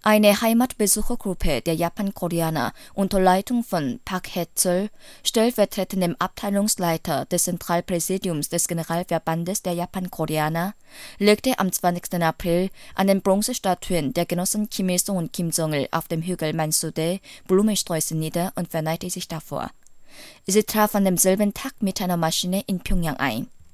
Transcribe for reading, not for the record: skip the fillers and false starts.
Eine Heimatbesuchergruppe der Japan-Koreaner unter Leitung von Park Hae-chul, stellvertretendem Abteilungsleiter des Zentralpräsidiums des Generalverbandes der Japan-Koreaner, legte am 20. April an den Bronzestatuen der Genossen Kim Il-sung und Kim Jong-il auf dem Hügel Mansudae Blumensträuße nieder und verneigte sich davor. Sie traf an demselben Tag mit einer Maschine in Pjöngjang ein.